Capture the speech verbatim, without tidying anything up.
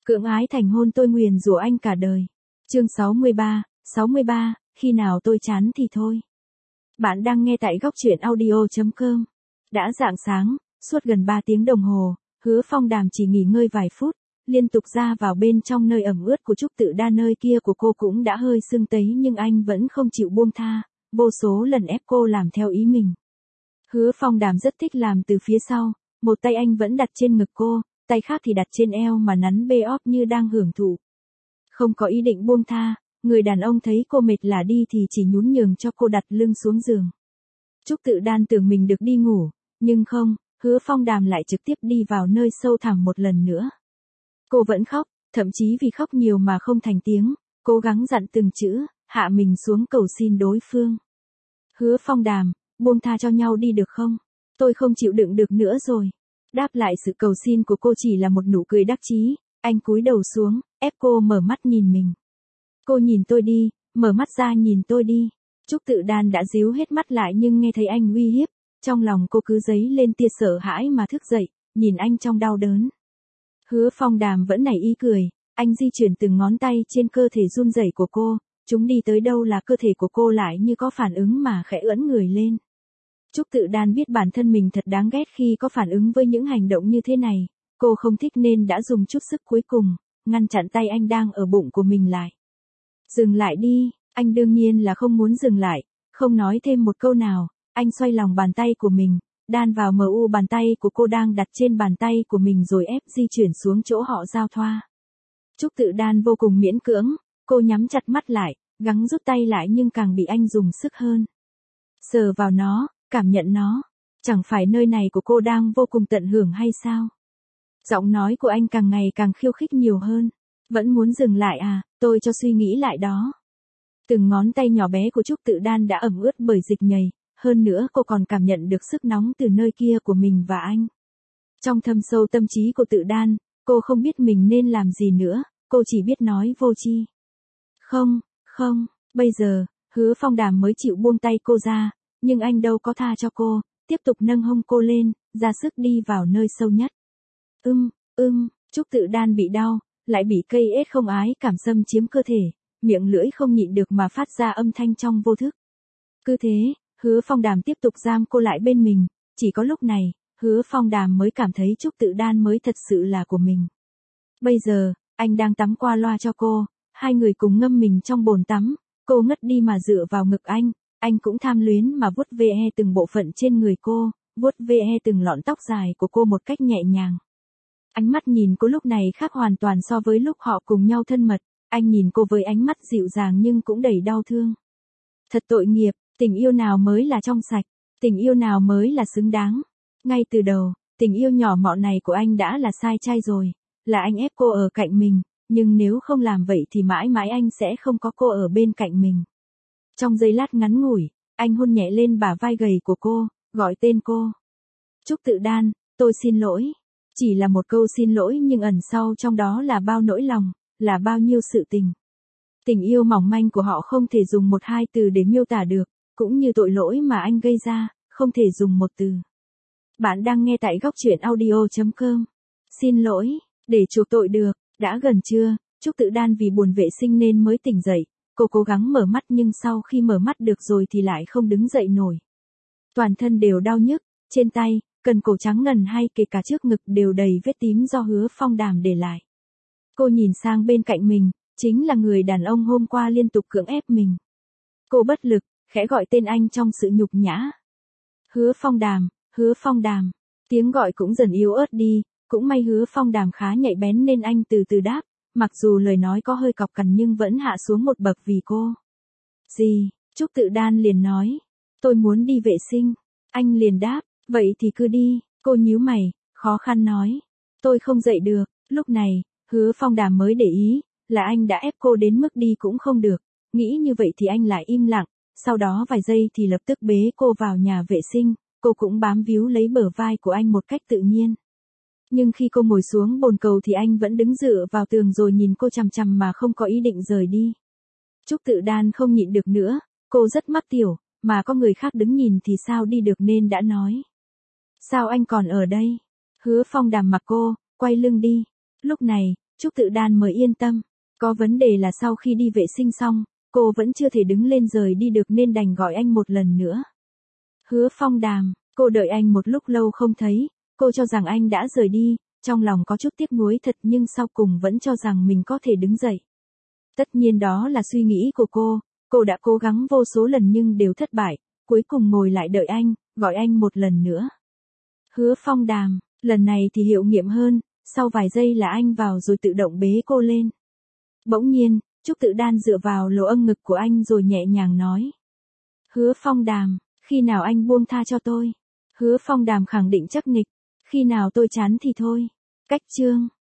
Cưỡng ái thành hôn tôi nguyền rủa anh cả đời. Chương sáu mươi ba, sáu mươi ba, khi nào tôi chán thì thôi. Bạn đang nghe tại góc truyện audio chấm com. Đã rạng sáng, suốt gần ba tiếng đồng hồ, Hứa Phong Đàm chỉ nghỉ ngơi vài phút, liên tục ra vào bên trong nơi ẩm ướt của Trúc Tự Đa, nơi kia của cô cũng đã hơi sưng tấy nhưng anh vẫn không chịu buông tha, vô số lần ép cô làm theo ý mình. Hứa Phong Đàm rất thích làm từ phía sau, một tay anh vẫn đặt trên ngực cô, tay khác thì đặt trên eo mà nắn bê óp như đang hưởng thụ. Không có ý định buông tha, người đàn ông thấy cô mệt lả đi thì chỉ nhún nhường cho cô đặt lưng xuống giường. Trúc Tự Đan tưởng mình được đi ngủ, nhưng không, Hứa Phong Đàm lại trực tiếp đi vào nơi sâu thẳm một lần nữa. Cô vẫn khóc, thậm chí vì khóc nhiều mà không thành tiếng, cố gắng dặn từng chữ, hạ mình xuống cầu xin đối phương. Hứa Phong Đàm, buông tha cho nhau đi được không? Tôi không chịu đựng được nữa rồi. Đáp lại sự cầu xin của cô chỉ là một nụ cười đắc chí, anh cúi đầu xuống, ép cô mở mắt nhìn mình. Cô nhìn tôi đi, mở mắt ra nhìn tôi đi. Trúc Tự Đan đã díu hết mắt lại nhưng nghe thấy anh uy hiếp, trong lòng cô cứ dấy lên tia sợ hãi mà thức dậy, nhìn anh trong đau đớn. Hứa Phong Đàm vẫn nảy ý cười, anh di chuyển từng ngón tay trên cơ thể run rẩy của cô, chúng đi tới đâu là cơ thể của cô lại như có phản ứng mà khẽ ưỡn người lên. Trúc Tự Đan biết bản thân mình thật đáng ghét khi có phản ứng với những hành động như thế này, cô không thích nên đã dùng chút sức cuối cùng, ngăn chặn tay anh đang ở bụng của mình lại. Dừng lại đi, anh đương nhiên là không muốn dừng lại, không nói thêm một câu nào, anh xoay lòng bàn tay của mình, đan vào mờ u bàn tay của cô đang đặt trên bàn tay của mình rồi ép di chuyển xuống chỗ họ giao thoa. Trúc Tự Đan vô cùng miễn cưỡng, cô nhắm chặt mắt lại, gắng rút tay lại nhưng càng bị anh dùng sức hơn. Sờ vào nó, cảm nhận nó, chẳng phải nơi này của cô đang vô cùng tận hưởng hay sao? Giọng nói của anh càng ngày càng khiêu khích nhiều hơn. Vẫn muốn dừng lại à, tôi cho suy nghĩ lại đó. Từng ngón tay nhỏ bé của Trúc Tự Đan đã ẩm ướt bởi dịch nhầy, hơn nữa cô còn cảm nhận được sức nóng từ nơi kia của mình và anh. Trong thâm sâu tâm trí của Tự Đan, cô không biết mình nên làm gì nữa, cô chỉ biết nói vô tri. Không, không, bây giờ, Hứa Phong Đàm mới chịu buông tay cô ra, nhưng anh đâu có tha cho cô, tiếp tục nâng hông cô lên, ra sức đi vào nơi sâu nhất. Ưm, ưm, Trúc Tự Đan bị đau, lại bị cây ết không ái cảm xâm chiếm cơ thể, miệng lưỡi không nhịn được mà phát ra âm thanh trong vô thức. Cứ thế, Hứa Phong Đàm tiếp tục giam cô lại bên mình, chỉ có lúc này, Hứa Phong Đàm mới cảm thấy Trúc Tự Đan mới thật sự là của mình. Bây giờ, anh đang tắm qua loa cho cô, hai người cùng ngâm mình trong bồn tắm, cô ngất đi mà dựa vào ngực anh, anh cũng tham luyến mà vuốt ve từng bộ phận trên người cô, vuốt ve từng lọn tóc dài của cô một cách nhẹ nhàng. Ánh mắt nhìn cô lúc này khác hoàn toàn so với lúc họ cùng nhau thân mật, anh nhìn cô với ánh mắt dịu dàng nhưng cũng đầy đau thương. Thật tội nghiệp, tình yêu nào mới là trong sạch, tình yêu nào mới là xứng đáng. Ngay từ đầu, tình yêu nhỏ mọn này của anh đã là sai trai rồi, là anh ép cô ở cạnh mình, nhưng nếu không làm vậy thì mãi mãi anh sẽ không có cô ở bên cạnh mình. Trong giây lát ngắn ngủi, anh hôn nhẹ lên bả vai gầy của cô, gọi tên cô. Trúc Tự Đan, tôi xin lỗi. Chỉ là một câu xin lỗi nhưng ẩn sau trong đó là bao nỗi lòng, là bao nhiêu sự tình. Tình yêu mỏng manh của họ không thể dùng một hai từ để miêu tả được, cũng như tội lỗi mà anh gây ra, không thể dùng một từ. Bạn đang nghe tại góc truyện audio chấm com. Xin lỗi, để chuộc tội được, đã gần trưa, Trúc Tự Đan vì buồn vệ sinh nên mới tỉnh dậy, cô cố gắng mở mắt nhưng sau khi mở mắt được rồi thì lại không đứng dậy nổi. Toàn thân đều đau nhức, trên tay, cần cổ trắng ngần hay kể cả trước ngực đều đầy vết tím do Hứa Phong Đàm để lại. Cô nhìn sang bên cạnh mình, chính là người đàn ông hôm qua liên tục cưỡng ép mình. Cô bất lực, khẽ gọi tên anh trong sự nhục nhã. Hứa Phong Đàm, Hứa Phong Đàm. Tiếng gọi cũng dần yếu ớt đi, cũng may Hứa Phong Đàm khá nhạy bén nên anh từ từ đáp, mặc dù lời nói có hơi cọc cằn nhưng vẫn hạ xuống một bậc vì cô. Gì? Trúc Tự Đan liền nói. Tôi muốn đi vệ sinh. Anh liền đáp, vậy thì cứ đi. Cô nhíu mày, khó khăn nói. Tôi không dậy được. Lúc này, Hứa Phong Đàm mới để ý, là anh đã ép cô đến mức đi cũng không được. Nghĩ như vậy thì anh lại im lặng, sau đó vài giây thì lập tức bế cô vào nhà vệ sinh, cô cũng bám víu lấy bờ vai của anh một cách tự nhiên. Nhưng khi cô ngồi xuống bồn cầu thì anh vẫn đứng dựa vào tường rồi nhìn cô chằm chằm mà không có ý định rời đi. Trúc Tự Đan không nhịn được nữa, cô rất mắc tiểu, mà có người khác đứng nhìn thì sao đi được nên đã nói. Sao anh còn ở đây? Hứa Phong Đàm mặc cô, quay lưng đi. Lúc này, Trúc Tự Đan mới yên tâm. Có vấn đề là sau khi đi vệ sinh xong, cô vẫn chưa thể đứng lên rời đi được nên đành gọi anh một lần nữa. Hứa Phong Đàm, cô đợi anh một lúc lâu không thấy, cô cho rằng anh đã rời đi, trong lòng có chút tiếc nuối thật nhưng sau cùng vẫn cho rằng mình có thể đứng dậy. Tất nhiên đó là suy nghĩ của cô, cô đã cố gắng vô số lần nhưng đều thất bại, cuối cùng ngồi lại đợi anh, gọi anh một lần nữa. Hứa Phong Đàm, lần này thì hiệu nghiệm hơn, sau vài giây là anh vào rồi tự động bế cô lên. Bỗng nhiên, Trúc Tự Đan dựa vào lỗ âm ngực của anh rồi nhẹ nhàng nói. Hứa Phong Đàm, khi nào anh buông tha cho tôi? Hứa Phong Đàm khẳng định chắc nịch, khi nào tôi chán thì thôi. Cách chương.